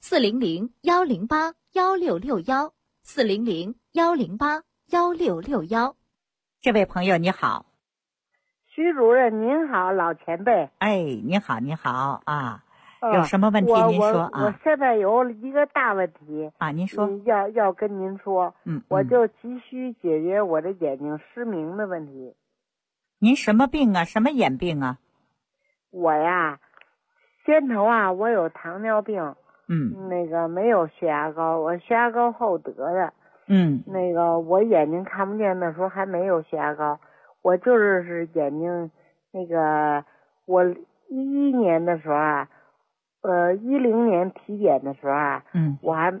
，400-108-1661，400-108-1661。 这位朋友你好。 徐主任您好，老前辈。 哎，你好你好啊，有什么问题您说啊？ 我现在有一个大问题啊，您说。 要跟您说，我就急需解决我的眼睛失明的问题。 您什么病啊？什么眼病啊？ 我呀，先头啊，我有糖尿病，那个没有血压高，我血压高后得的，那个我眼睛看不见的时候还没有血压高，我就是眼睛那个我11年的时候啊，10年体检的时候啊，我还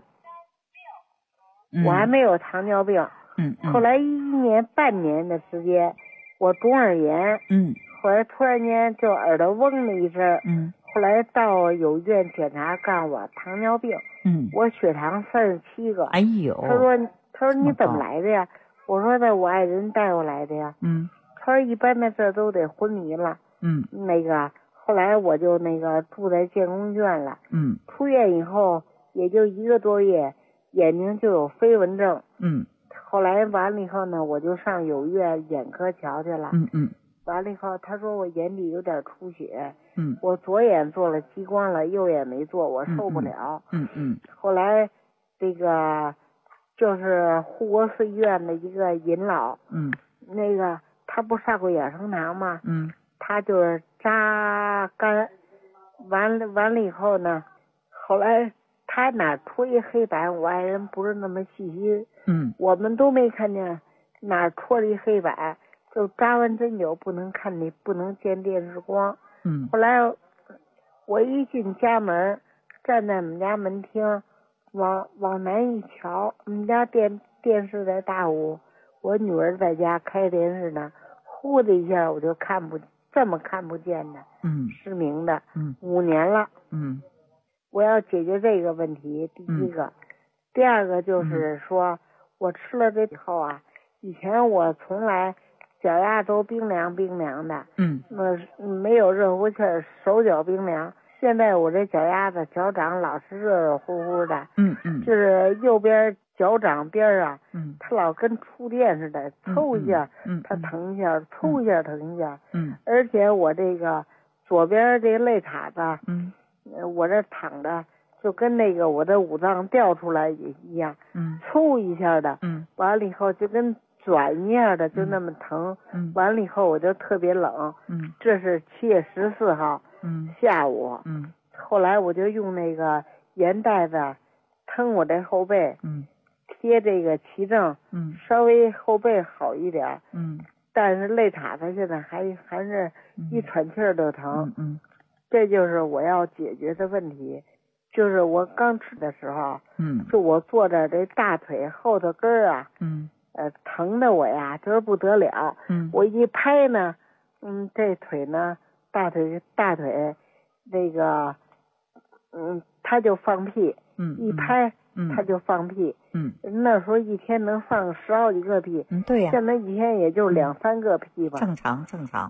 没有糖尿病，后来11年半年的时间，我中耳炎，后来突然間就耳朵嗡了一声，后来到有医院检查，告诉我糖尿病，我血糖37个， 哎呦， 他说你怎么来的呀？我说的我爱人带我来的呀，他说一般的这都得昏迷了，那个后来我就那个住在建工院了，出院以后也就1个多月，眼睛就有飞蚊症，后来完了以后呢，我就上有院眼科瞧去了，完了以后他说我眼底有点出血，我左眼做了激光了，右眼没做，我受不了，后来这个就是护国寺医院的一个尹老，那个他不上过养生堂吗？他就是扎肝，完了以后呢，后来他哪戳一黑板，我爱人不是那么细心，我们都没看见哪戳了一黑板，就扎完针灸不能看你不能见电视光，后来我一进家门，站在我们家门厅，往南一瞧，我们家电视在大屋，我女儿在家开电视呢，呼的一下我就看不见的，失明的，5年了，我要解决这个问题，第一个，第二个就是说，我吃了这以后啊，以前我从来脚丫都冰凉的，没有热乎气儿，手脚冰凉。现在我这脚丫子脚掌老是热热乎乎的，就是右边脚掌边啊，它老跟触电似的，抽一下，它疼一下，抽一下疼一下，而且我这个左边这肋叉子，我这躺着就跟那个我的五脏掉出来也一样，抽一下的，完了以后就跟转一样的，就那么疼，完了以后我就特别冷，这是7月14号。下午，后来我就用那个盐袋子腾我这后背，贴这个齐正，稍微后背好一点，但是肋叉子现在还是一喘气儿就疼，这就是我要解决的问题。就是我刚吃的时候，就我坐着这大腿后头根儿啊，疼的我呀就是不得了，我一拍呢，这腿呢。大腿那个他就放屁，一拍他就放屁，那时候一天能放10好几个屁， 对呀， 现在一天也就2、3个屁吧， 正常，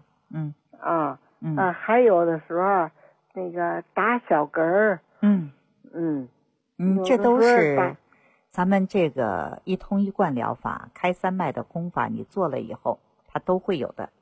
还有的时候那个打小嗝儿， 这都是咱们这个一通一贯疗法开3脉的功法，你做了以后它都会有的。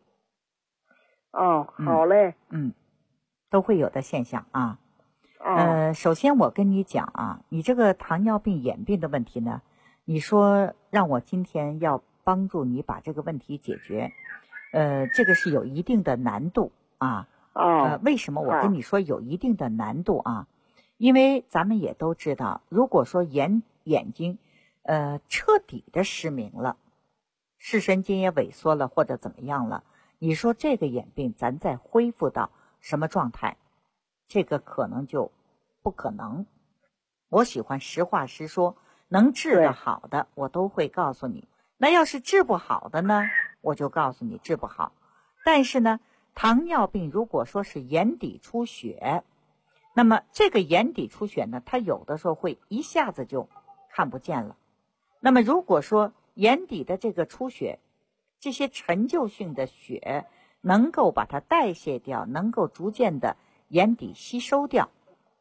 好嘞， 都会有的现象啊。首先我跟你讲啊，你这个糖尿病眼病的问题呢，你说让我今天要帮助你把这个问题解决，这个是有一定的难度啊。为什么我跟你说有一定的难度啊？因为咱们也都知道，如果说眼睛彻底的失明了，视神经也萎缩了或者怎么样了，你说这个眼病咱再恢复到什么状态，这个可能就不可能。我喜欢实话实说，能治得好的我都会告诉你，那要是治不好的呢，我就告诉你治不好。但是呢，糖尿病如果说是眼底出血，那么这个眼底出血呢，它有的时候会一下子就看不见了。那么如果说眼底的这个出血，这些陈旧性的血能够把它代谢掉，能够逐渐的眼底吸收掉，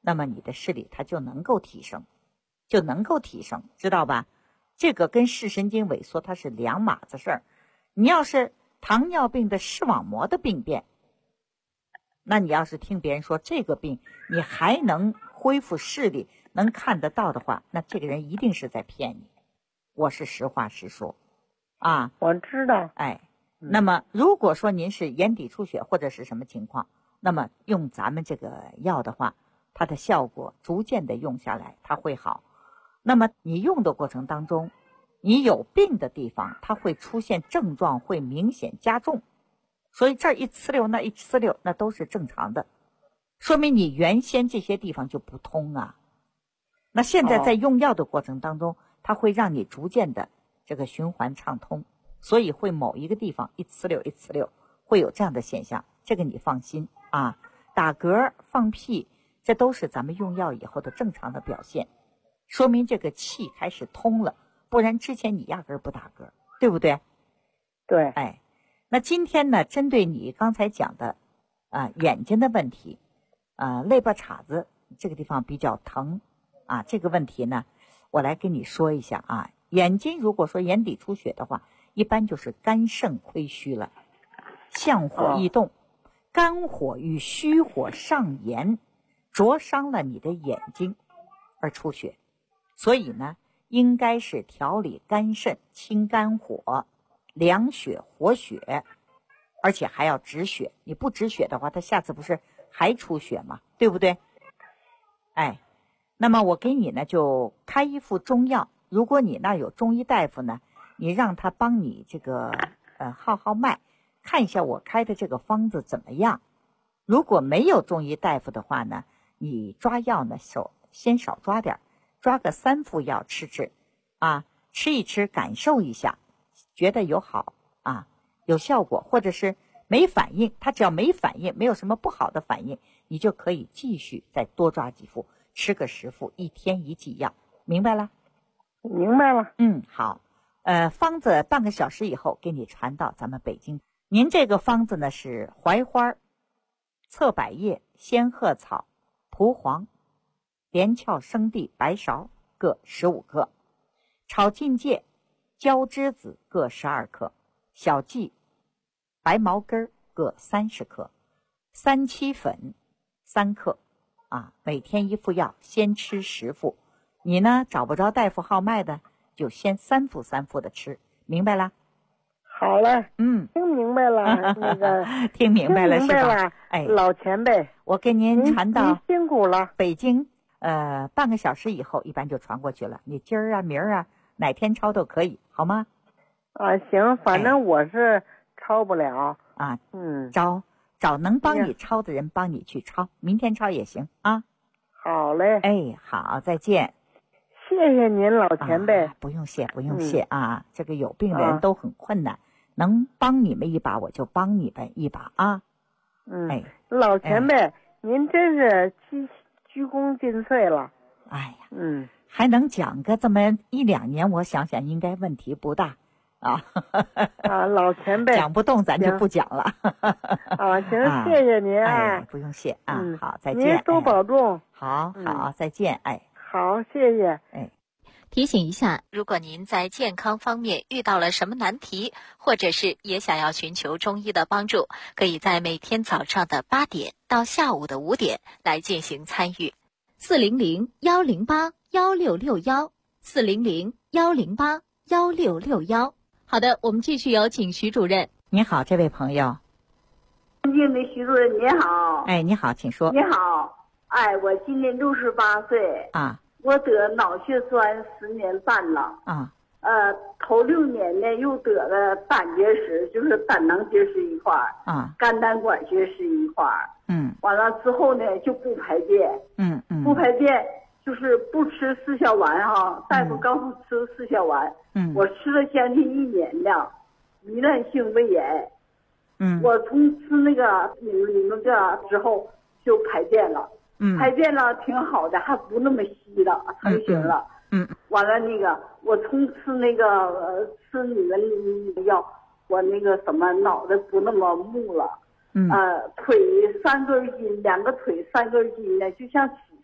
那么你的视力它就能够提升，知道吧？这个跟视神经萎缩它是两码子事儿。你要是糖尿病的视网膜的病变，那你要是听别人说这个病你还能恢复视力能看得到的话，那这个人一定是在骗你，我是实话实说啊。 我知道。 那么如果说您是眼底出血或者是什么情况，那么用咱们这个药的话，它的效果逐渐的用下来它会好。那么你用的过程当中，你有病的地方它会出现症状会明显加重，所以这一呲溜那一呲溜那都是正常的，说明你原先这些地方就不通啊。那现在在用药的过程当中，它会让你逐渐的这个循环畅通，所以会某一个地方一呲溜一呲溜会有这样的现象，这个你放心啊。打嗝放屁这都是咱们用药以后的正常的表现，说明这个气开始通了，不然之前你压根儿不打嗝，对不对？ 对。 那今天呢，针对你刚才讲的眼睛的问题，肋巴叉子这个地方比较疼啊，这个问题呢我来跟你说一下啊。眼睛如果说眼底出血的话，一般就是肝肾亏虚了，相火易动，肝火与虚火上炎，灼伤了你的眼睛而出血。所以呢，应该是调理肝肾，清肝火，凉血活血，而且还要止血。你不止血的话，它下次不是还出血吗？对不对？那么我给你呢就开一副中药，如果你那有中医大夫呢，你让他帮你这个号脉，看一下我开的这个方子怎么样。如果没有中医大夫的话呢，你抓药呢先少抓点，抓个3副药吃啊，吃一吃感受一下，觉得有好啊有效果，或者是没反应，他只要没反应，没有什么不好的反应，你就可以继续再多抓几副，吃个10副，1天1剂药，明白了？ 明白了。 好。方子半个小时以后给你传到咱们北京。您这个方子呢是槐花、侧柏叶、仙鹤草、蒲黄、连翘生地、白芍各15克，炒荆芥、椒栀子各12克，小荠、白茅根各30克，三七粉3克啊，每天1副药，先吃10副。你呢找不着大夫号脉的，就先3副3副的吃，明白了？ 好了。听明白了。那个听明白了是吧？ 老前辈， 我给您传到您辛苦了。 北京半个小时以后一般就传过去了，你今儿啊明儿啊哪天抄都可以，好吗？ 行，反正我是抄不了啊。找能帮你抄的人帮你去抄，明天抄也行啊。 好嘞。 好，再见。 谢谢您，老前辈。 不用谢啊，这个有病的人都很困难，能帮你们一把我就帮你们一把啊。 老前辈，您真是鞠躬尽瘁了。 还能讲个这么1、2年，我想想应该问题不大啊。 老前辈讲不动咱就不讲了。 行，谢谢您。 不用谢啊。好，再见。 您多保重。 好，再见。 好，谢谢。 提醒一下，如果您在健康方面遇到了什么难题，或者是也想要寻求中医的帮助，可以在每天早上的8点到下午的5点来进行参与。400-108-1661，400-108-1661。好的，我们继续有请徐主任。 你好，这位朋友。 尊敬的徐主任，你好。 你好，请说。 你好。我今年68岁啊。 我得脑血栓10年半了啊。 头6年呢又得了胆结石，就是胆囊结石一块啊， 肝胆管结石一块。完了之后呢就不排便。不排便就是不吃4小丸哈，大夫告诉吃4小丸。我吃了将近1年了，糜烂性胃炎。我从吃那个你们这之后就排便了。排便了挺好的，还不那么稀了，成型了。完了那个我从吃那个吃你们药，我那个什么脑袋不那么木了。腿3根筋，2个腿3根筋呢，就像杵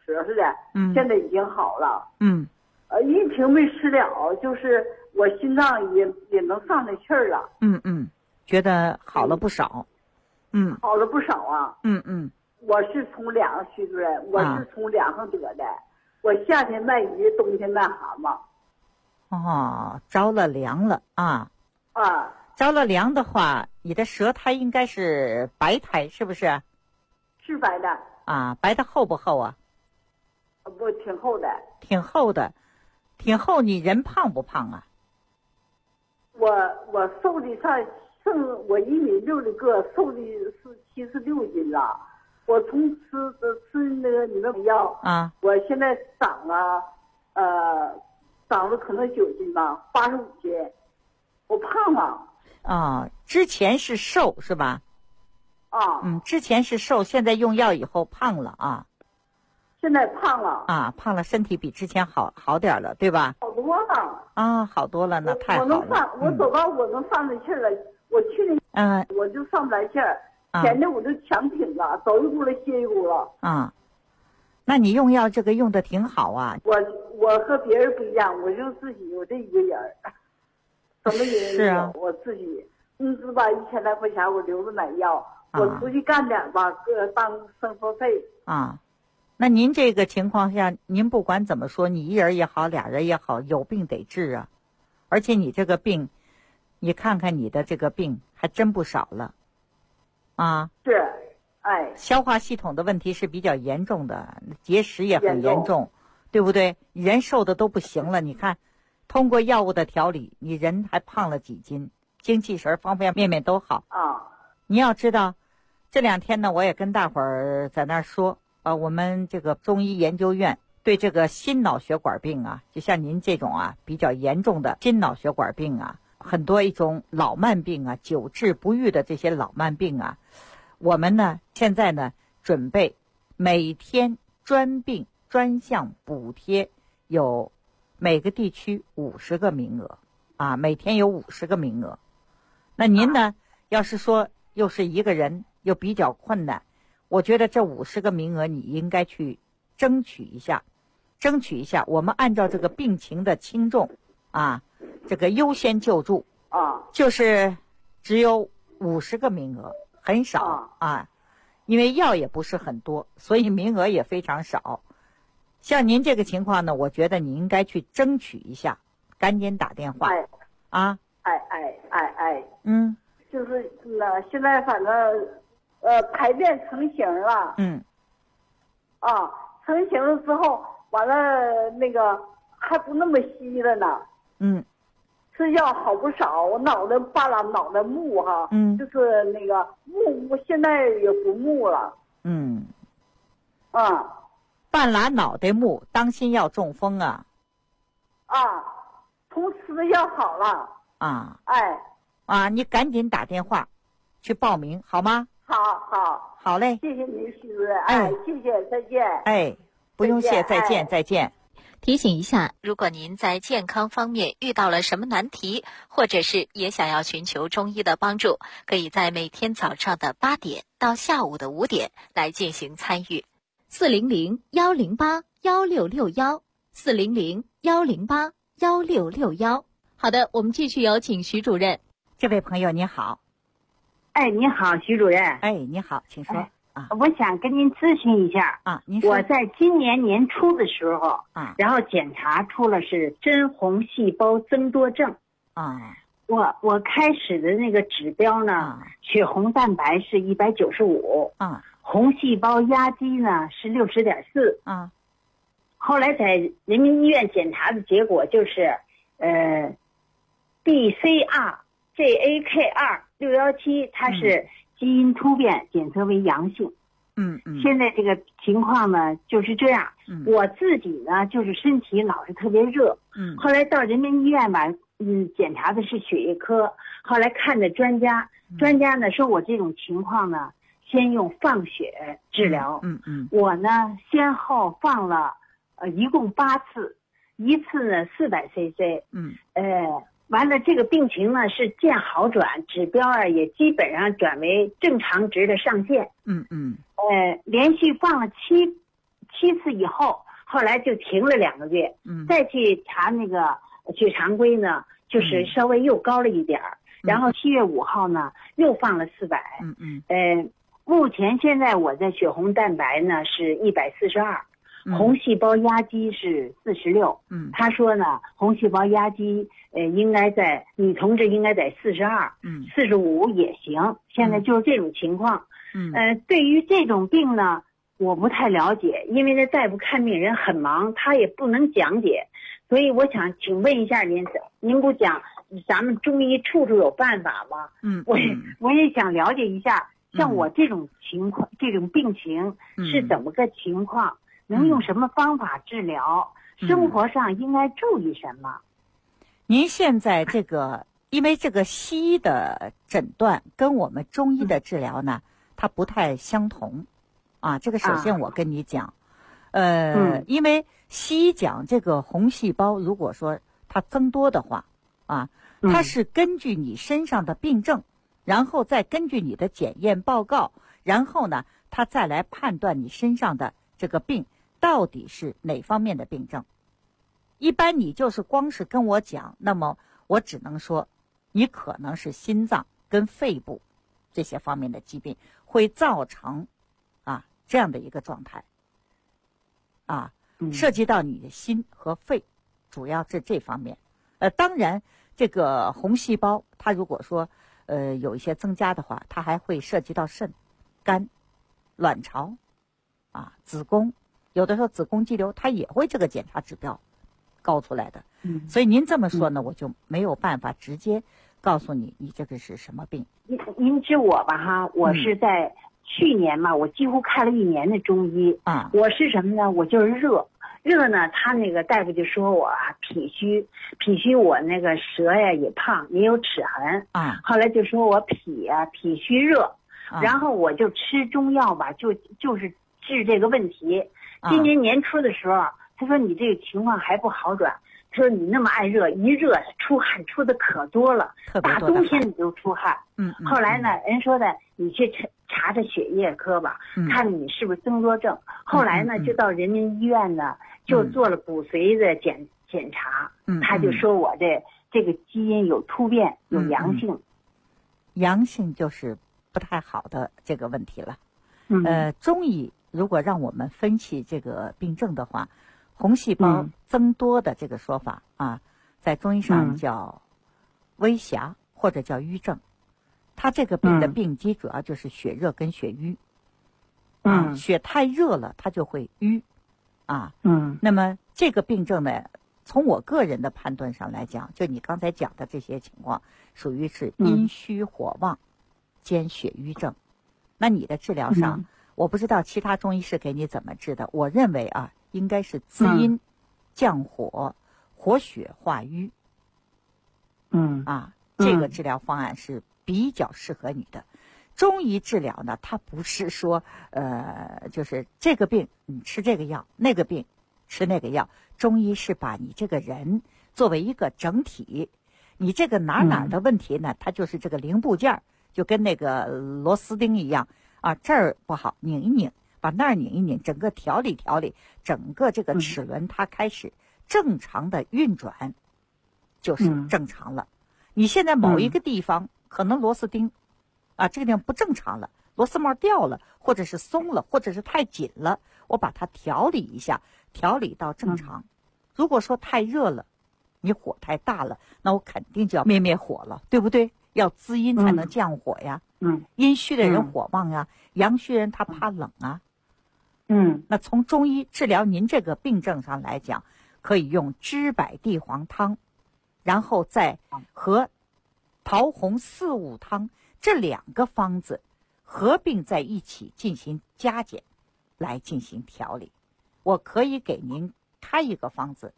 咳似的，现在已经好了。一瓶没吃了，就是我心脏也能上来气儿了。 觉得好了不少。 好了不少啊。我是从两个徐主任，我是从两个得的。我夏天卖鱼，冬天卖蛤蟆。 着了凉了啊。着了凉的话，你的舌苔应该是白苔，是不是？ 是白的。 白的厚不厚啊？ 不，挺厚的。挺厚的，挺厚。你人胖不胖啊？ 我瘦的剩我1.6米的个，瘦的是76斤了。我从吃那个你们药我现在长了可能9斤吧，85斤。我胖了。 之前是瘦是吧？之前是瘦，现在用药以后胖了啊。 现在胖了。 胖了，身体比之前好点了，对吧？ 好多了。 好多了，那太好了。 我走到我能上来气儿了。我去年我就上不来气儿，前天我就强挺了，走一步了歇一步了。 那你用药这个用的挺好啊。 我和别人不一样，我就自己有这一个人，什么人没有。我自己工资吧1000来块钱，我留着买药。我出去干点吧，当生活费。 那您这个情况下，您不管怎么说，你一人也好，俩人也好，有病得治啊。而且你这个病，你看看你的这个病还真不少了。 是， 消化系统的问题是比较严重的，结石也很严重，对不对？人瘦的都不行了，你看，通过药物的调理，你人还胖了几斤，精气神方方面面都好。你要知道，这2天呢，我也跟大伙儿在那儿说，我们这个中医研究院对这个心脑血管病就像您这种比较严重的心脑血管病很多一种老慢病久治不愈的这些老慢病我们呢现在呢准备每天专病专项补贴，有每个地区50个名额每天有50个名额。那您呢要是说又是一个人又比较困难，我觉得这50个名额你应该去争取一下。我们按照这个病情的轻重这个优先救助就是只有50个名额，很少因为药也不是很多，所以名额也非常少。像您这个情况呢，我觉得你应该去争取一下，赶紧打电话就是现在反正排便成型了。成型了之后，完了那个还不那么稀了呢。吃药好不少，我脑袋半拉脑袋木就是那个木，现在也不木了。 半拉脑袋木，当心要中风从吃的药好了。 你赶紧打电话去报名好吗？好嘞， 谢谢您，徐主任。谢谢，再见。 不用谢，再见。 提醒一下，如果您在健康方面遇到了什么难题，或者是也想要寻求中医的帮助，可以在每天早上的8点到下午的5点来进行参与。400-108-1661，400-108-1661。好的，我们继续有请徐主任。 这位朋友你好。 你好，徐主任。 你好，请说。 我想跟您咨询一下您说。 我在今年年初的时候然后检查出了是真红细胞增多症我开始的那个指标呢血红蛋白是195红细胞压积呢是60.4后来在人民医院检查的结果就是BCR-JAK2-617它是基因突变，检测为阳性。现在这个情况呢就是这样。我自己呢就是身体老是特别热。后来到人民医院吧，检查的是血液科，后来看的专家呢说我这种情况呢，先用放血治疗。我呢先后放了一共8次，一次呢400 cc。完了，这个病情呢是见好转，指标也基本上转为正常值的上限。连续放了 7次以后，后来就停了2个月，再去查那个血常规呢，就是稍微又高了一点儿，然后7月5号呢又放了400，目前现在我的血红蛋白呢是142。红细胞压积是46，他说呢，红细胞压积应该在女同志应该在42，45也行。现在就是这种情况，对于这种病呢，我不太了解，因为这大夫看病人很忙，他也不能讲解，所以我想请问一下您不讲咱们中医处处有办法吗？我也想了解一下，像我这种情况，这种病情是怎么个情况？能用什么方法治疗？生活上应该注意什么？ 您现在这个，因为这个西医的诊断跟我们中医的治疗呢，它不太相同，啊，这个首先我跟你讲，因为西医讲这个红细胞，如果说它增多的话，啊，它是根据你身上的病症，然后再根据你的检验报告，然后呢，它再来判断你身上的这个病到底是哪方面的病症。一般你就是光是跟我讲，那么我只能说你可能是心脏跟肺部这些方面的疾病会造成这样的一个状态，涉及到你的心和肺，主要是这方面。当然这个红细胞它如果说有一些增加的话，它还会涉及到肾、肝、卵巢子宫，有的时候子宫肌瘤它也会这个检查指标高出来的。所以您这么说呢，我就没有办法直接告诉你这个是什么病。 您知我吧哈，我是在去年嘛，我几乎看了1年的中医我是什么呢？我就是热呢，他那个大夫就说我脾虚，我那个舌呀也胖，也有齿痕后来就说我脾虚热，然后我就吃中药吧，就是治这个问题。今年年初的时候，他说你这个情况还不好转，他说你那么爱热，一热出汗出的可多了，大冬天你就出汗。后来呢，人说的你去查血液科吧，看你是不是增多症。后来呢，就到人民医院呢，就做了骨髓的检查，他就说我这个基因有突变，有阳性。 阳性就是不太好的这个问题了。中医如果让我们分析这个病症的话，红细胞增多的这个说法在中医上叫微狭或者叫瘀症。它这个病的病机主要就是血热跟血瘀。血太热了，它就会瘀。那么这个病症呢，从我个人的判断上来讲，就你刚才讲的这些情况，属于是阴虚火旺兼血瘀症。那你的治疗上，我不知道其他中医师给你怎么治的，我认为应该是滋阴、降火、活血化瘀。这个治疗方案是比较适合你的。中医治疗呢，它不是说就是这个病你吃这个药，那个病吃那个药。中医是把你这个人作为一个整体，你这个哪的问题呢，它就是这个零部件，就跟那个螺丝钉一样这儿不好拧一拧，把那儿拧一拧，整个调理，整个这个齿轮它开始正常的运转，就是正常了。你现在某一个地方可能螺丝钉这个地方不正常了，螺丝帽掉了，或者是松了，或者是太紧了，我把它调理一下，调理到正常。如果说太热了，你火太大了，那我肯定就要灭火了，对不对？要滋阴才能降火呀。阴虚的人火旺呀，阳虚人他怕冷啊。那从中医治疗您这个病症上来讲，可以用知柏地黄汤，然后再和桃红四物汤这2个方子合并在一起进行加减，来进行调理。我可以给您开一个方子。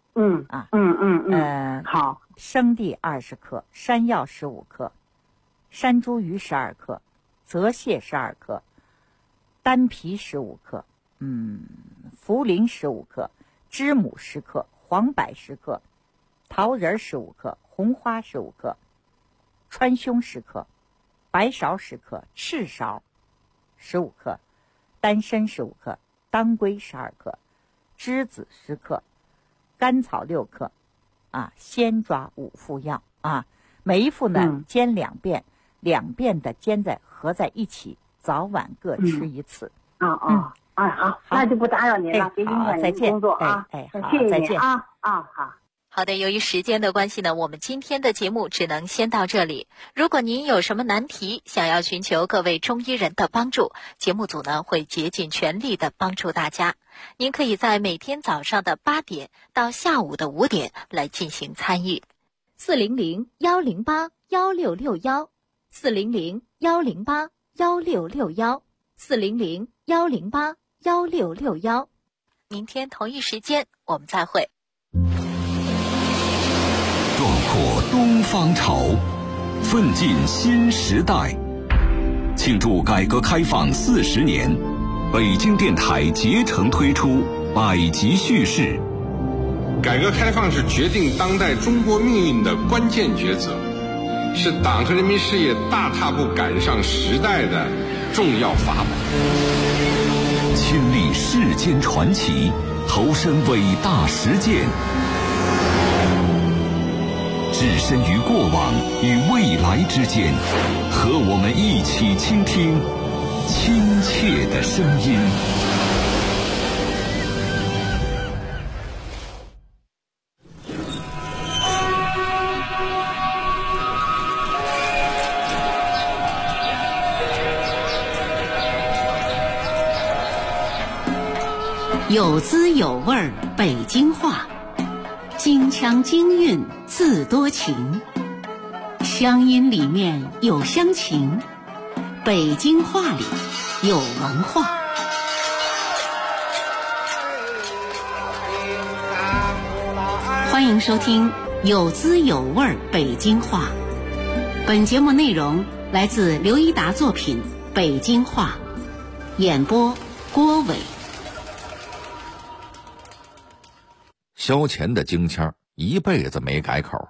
好， 生地20克，山药15克，山茱萸12克，泽泻12克，丹皮15克，茯苓15克，知母10克，黄柏10克，桃仁15克，红花15克，川芎10克，白芍10克，赤芍15克，丹参15克，当归12克， 栀子10克，甘草6克，鲜抓5副药啊。每一副呢煎2遍，2遍的煎合在一起，早晚各吃1次。 好，那就不打扰您了，别影响您工作啊。 好， 谢谢再见啊。 好的，由于时间的关系呢，我们今天的节目只能先到这里。如果您有什么难题，想要寻求各位中医人的帮助，节目组呢会竭尽全力的帮助大家。您可以在每天早上的8点到下午的5点来进行参与。400-108-1661，400-108-1661，400-108-1661。明天同一时间我们再会。 壮阔东方潮，奋进新时代。庆祝改革开放40年，北京电台竭诚推出百集叙事。 改革开放是决定当代中国命运的关键抉择，是党和人民事业大踏步赶上时代的重要法宝。 亲历世间传奇，投身伟大实践，置身于过往与未来之间，和我们一起倾听亲切的声音。 有滋有味北京话，京腔京韵自多情，乡音里面有乡情，北京话里有文化。欢迎收听有滋有味北京话。本节目内容来自刘一达作品《北京话》，演播郭伟。 萧乾的京腔一辈子没改口。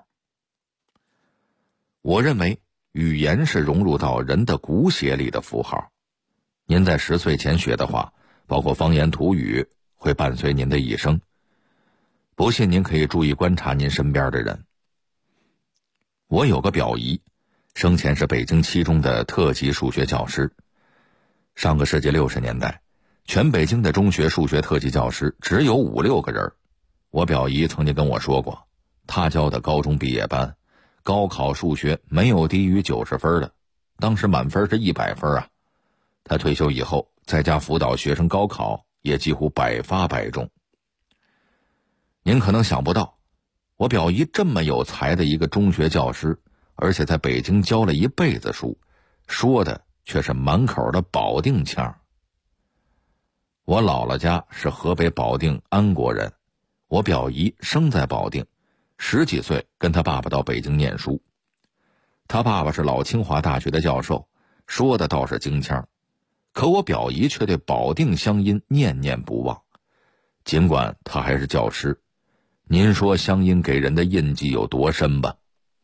我认为语言是融入到人的骨血里的符号。您在10岁前学的话，包括方言土语，会伴随您的一生。不信您可以注意观察您身边的人。我有个表姨，生前是北京7中的特级数学教师。上个世纪60年代，全北京的中学数学特级教师只有5、6个人。我表姨曾经跟我说过，她教的高中毕业班，高考数学没有低于90分的，当时满分是100分啊。她退休以后，在家辅导学生高考，也几乎百发百中。您可能想不到，我表姨这么有才的一个中学教师，而且在北京教了一辈子书，说的却是满口的保定腔。我姥姥家是河北保定安国人，我表姨生在保定，10几岁跟他爸爸到北京念书。他爸爸是老清华大学的教授，说的倒是京腔，可我表姨却对保定乡音念念不忘。尽管他还是教师，您说乡音给人的印记有多深吧？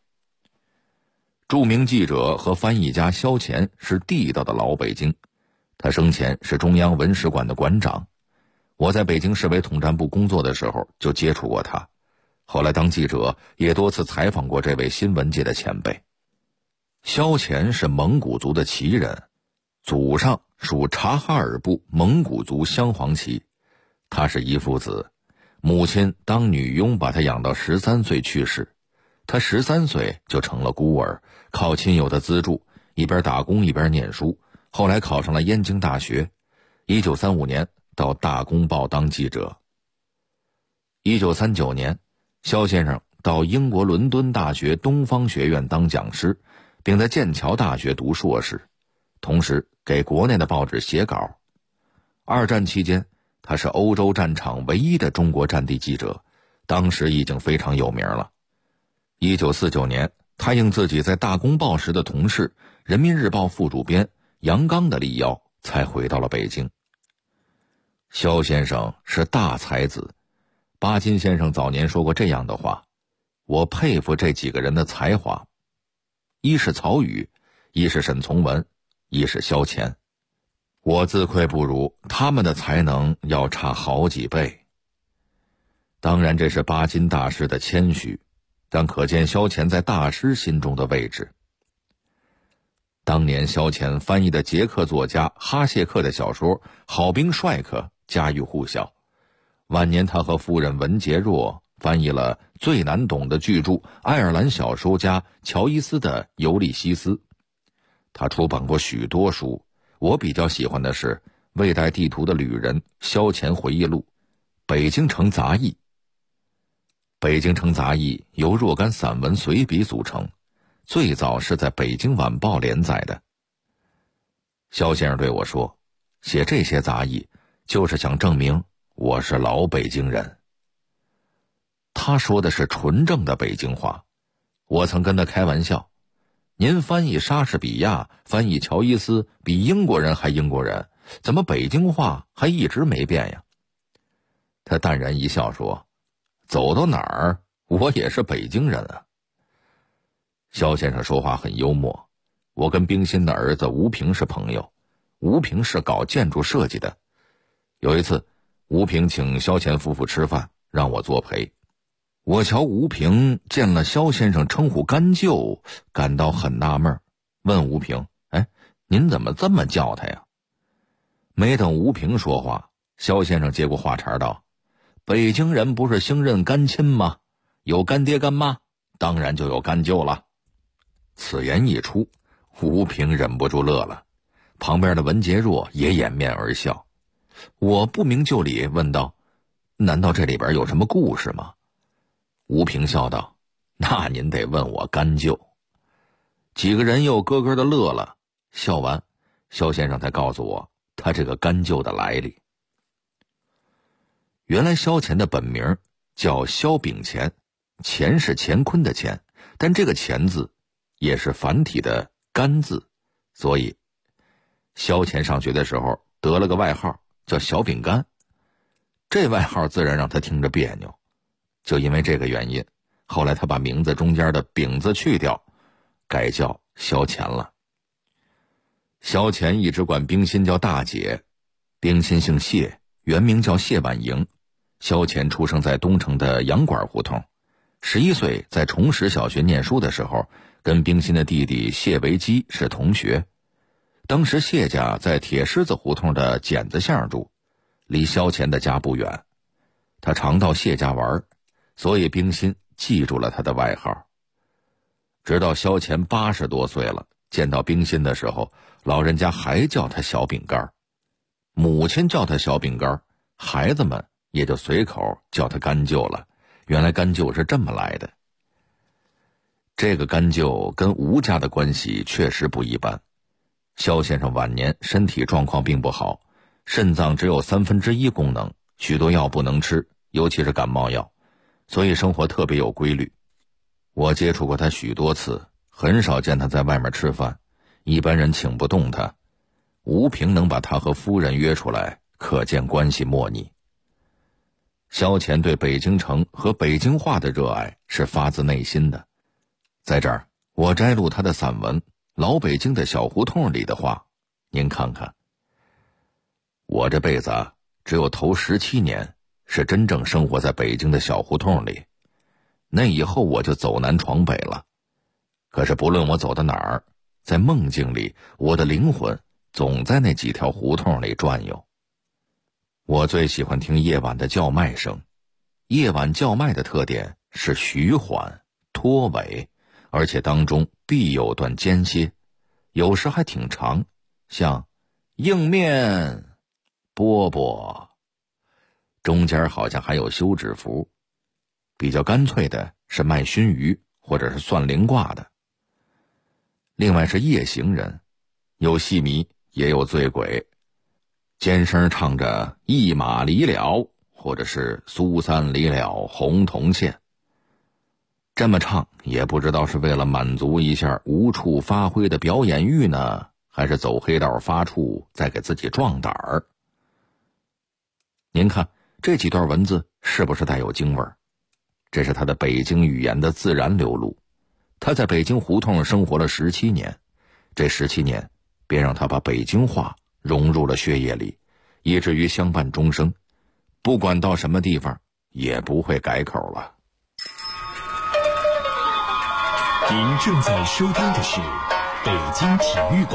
著名记者和翻译家萧乾是地道的老北京，他生前是中央文史馆的馆长。我在北京市委统战部工作的时候就接触过他，后来当记者也多次采访过这位新闻界的前辈。萧乾是蒙古族的旗人，祖上属察哈尔部蒙古族镶黄旗。他是一父子，母亲当女佣把他养到13岁去世，他13岁就成了孤儿，靠亲友的资助，一边打工一边念书，后来考上了燕京大学。1935年到大公报当记者。1939年，萧先生到英国伦敦大学东方学院当讲师，并在剑桥大学读硕士，同时给国内的报纸写稿。2战期间，他是欧洲战场唯一的中国战地记者，当时已经非常有名了。1949年，他应自己在大公报时的同事人民日报副主编杨刚的力邀，才回到了北京。萧先生是大才子，巴金先生早年说过这样的话，我佩服这几个人的才华，一是曹禺，一是沈从文，一是萧乾。我自愧不如，他们的才能要差好几倍。 当然这是巴金大师的谦虚，但可见萧乾在大师心中的位置。当年萧乾翻译的捷克作家哈谢克的小说《好兵帅克》家喻户晓，晚年他和夫人文洁若翻译了最难懂的巨著爱尔兰小说家乔伊斯的《尤利西斯》。他出版过许多书，我比较喜欢的是《未带地图的旅人》萧乾回忆录、《北京城杂役》。《北京城杂役》由若干散文随笔组成，最早是在《北京晚报》连载的。萧先生对我说，写这些杂役就是想证明我是老北京人。他说的是纯正的北京话，我曾跟他开玩笑，您翻译莎士比亚、翻译乔伊斯比英国人还英国人，怎么北京话还一直没变呀？他淡然一笑说，走到哪儿我也是北京人啊。萧先生说话很幽默，我跟冰心的儿子吴平是朋友，吴平是搞建筑设计的。有一次吴平请萧乾夫妇吃饭，让我作陪。我瞧吴平见了萧先生称呼干舅，感到很纳闷，问吴平，您怎么这么叫他呀？没等吴平说话，萧先生接过话茬道，北京人不是兴认干亲吗？有干爹干妈，当然就有干舅了。此言一出，吴平忍不住乐了，旁边的文洁若也掩面而笑。我不明就里问道，难道这里边有什么故事吗？吴平笑道，那您得问我干舅。几个人又咯咯的乐了，笑完萧先生才告诉我他这个干舅的来历。原来萧乾的本名叫萧秉乾，乾是乾坤的乾，但这个乾字也是繁体的干字，所以萧乾上学的时候得了个外号叫小饼干，这外号自然让他听着别扭。就因为这个原因，后来他把名字中间的饼字去掉，改叫萧乾了。萧乾一直管冰心叫大姐，冰心姓谢，原名叫谢婉莹。萧乾出生在东城的洋馆胡同，11岁在崇实小学念书的时候，跟冰心的弟弟谢维基是同学。当时谢家在铁狮子胡同的剪子巷住，离萧乾的家不远。他常到谢家玩，所以冰心记住了他的外号。直到萧乾80多岁了，见到冰心的时候，老人家还叫他小饼干，母亲叫他小饼干，孩子们也就随口叫他干舅了。原来干舅是这么来的。这个干舅跟吴家的关系确实不一般。萧先生晚年身体状况并不好，肾脏只有1/3功能，许多药不能吃，尤其是感冒药，所以生活特别有规律。我接触过他许多次，很少见他在外面吃饭，一般人请不动他。吴平能把他和夫人约出来，可见关系莫逆。萧乾对北京城和北京话的热爱是发自内心的。在这儿我摘录他的散文《老北京的小胡同》里的话，您看看。我这辈子只有头17年是真正生活在北京的小胡同里，那以后我就走南闯北了。可是不论我走到哪儿，在梦境里，我的灵魂总在那几条胡同里转悠。我最喜欢听夜晚的叫卖声，夜晚叫卖的特点是徐缓、拖尾，而且当中必有段间歇，有时还挺长，像硬面、饽饽，中间好像还有休止符。比较干脆的是卖熏鱼或者是算灵卦的。另外是夜行人，有戏迷也有醉鬼，尖声唱着一马离了，或者是苏三离了红铜线。这么唱也不知道是为了满足一下无处发挥的表演欲呢，还是走黑道发怵再给自己壮胆儿。您看这几段文字是不是带有京味儿？这是他的北京语言的自然流露。他在北京胡同生活了17年，这17年便让他把北京话融入了血液里，以至于相伴终生。不管到什么地方， 也不会改口了。 您正在收听的是北京体育广